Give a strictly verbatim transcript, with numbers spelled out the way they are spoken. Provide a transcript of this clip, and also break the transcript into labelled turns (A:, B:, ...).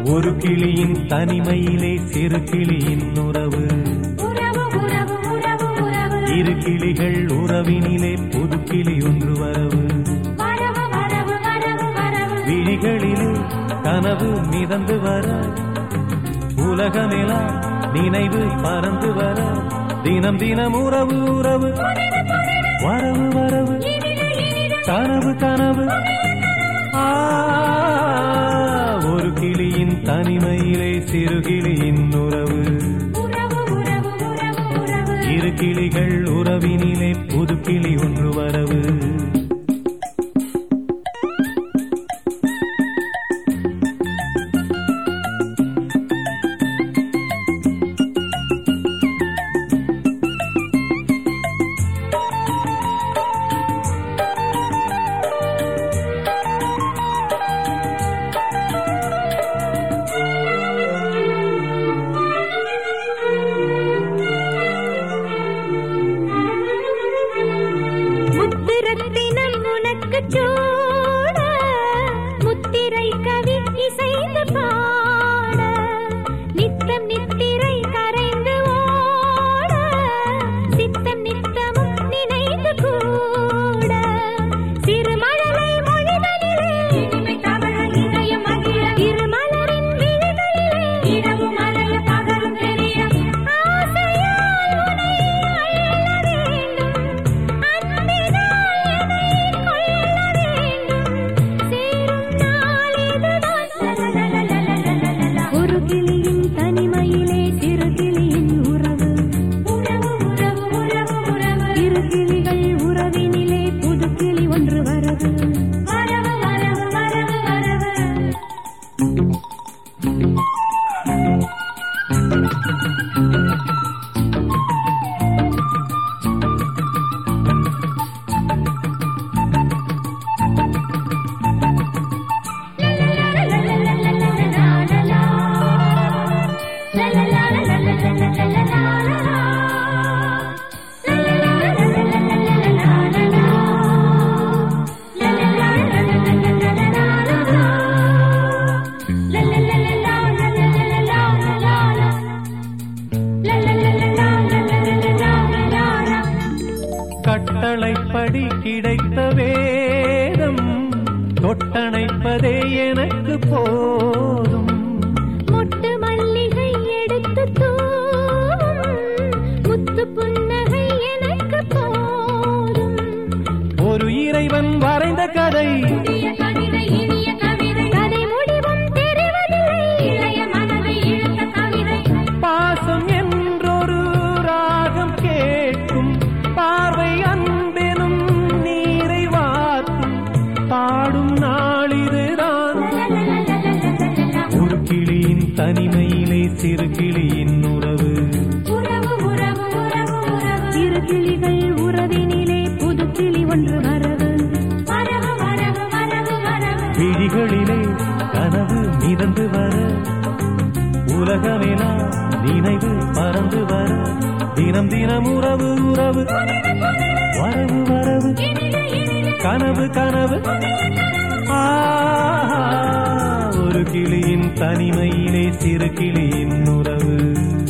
A: ஒரு கிளியின் தனிமையிலே சிறு கிளியின் உறவு. இரு கிளிகள் உறவினிலே புது கிளி ஒன்று வரவு. விழிகளிலே கனவு மிதந்து வர, உலகமெல்லாம் நினைவு பறந்து வர, தினம் தினம் உறவு உறவு வரவு வரவு கனவு கனவு. ஒரு கிளியின் தனிமையிலே சிறு கிளியின் உறவு. இரு கிளிகள் உறவினிலே புது கிளி ஒன்று வரவு. கட்டளைப்படி கிடைத்த வேதம் தொட்டணைப்பதே எனக்கு போதும்.
B: மொட்டு மல்லிகை எடுத்து தூவும் முத்து புன்னகை எனக்கு போதும்.
A: ஒரு இறைவன் வரைந்த கதை,
B: கதை முடிவும் தெரிவதில்லை, இளைய மனதை இழுத்த கவிதை.
A: பாசம் என்றொரு ராகம் கேட்கும், பார்வை அன்பெனும் நீரை வார்க்கும், பாடும் நாளிதுதான். ஒரு கிளியின் தனிமையிலே சிறு கிளியின் உறவு.
B: இரு கிளிகள் உறவினிலே புது கிளி ஒன்று வரவு.
A: விழிகளிலே கனவு மிதந்து வர, உலகமெல்லாம் நினைவு பறந்து வர, தினம் தினம் உறவு உறவு வரவு வரவு கனவு கனவு. ஒரு கிளியின் தனிமையிலே சிறு கிளியின் உறவு.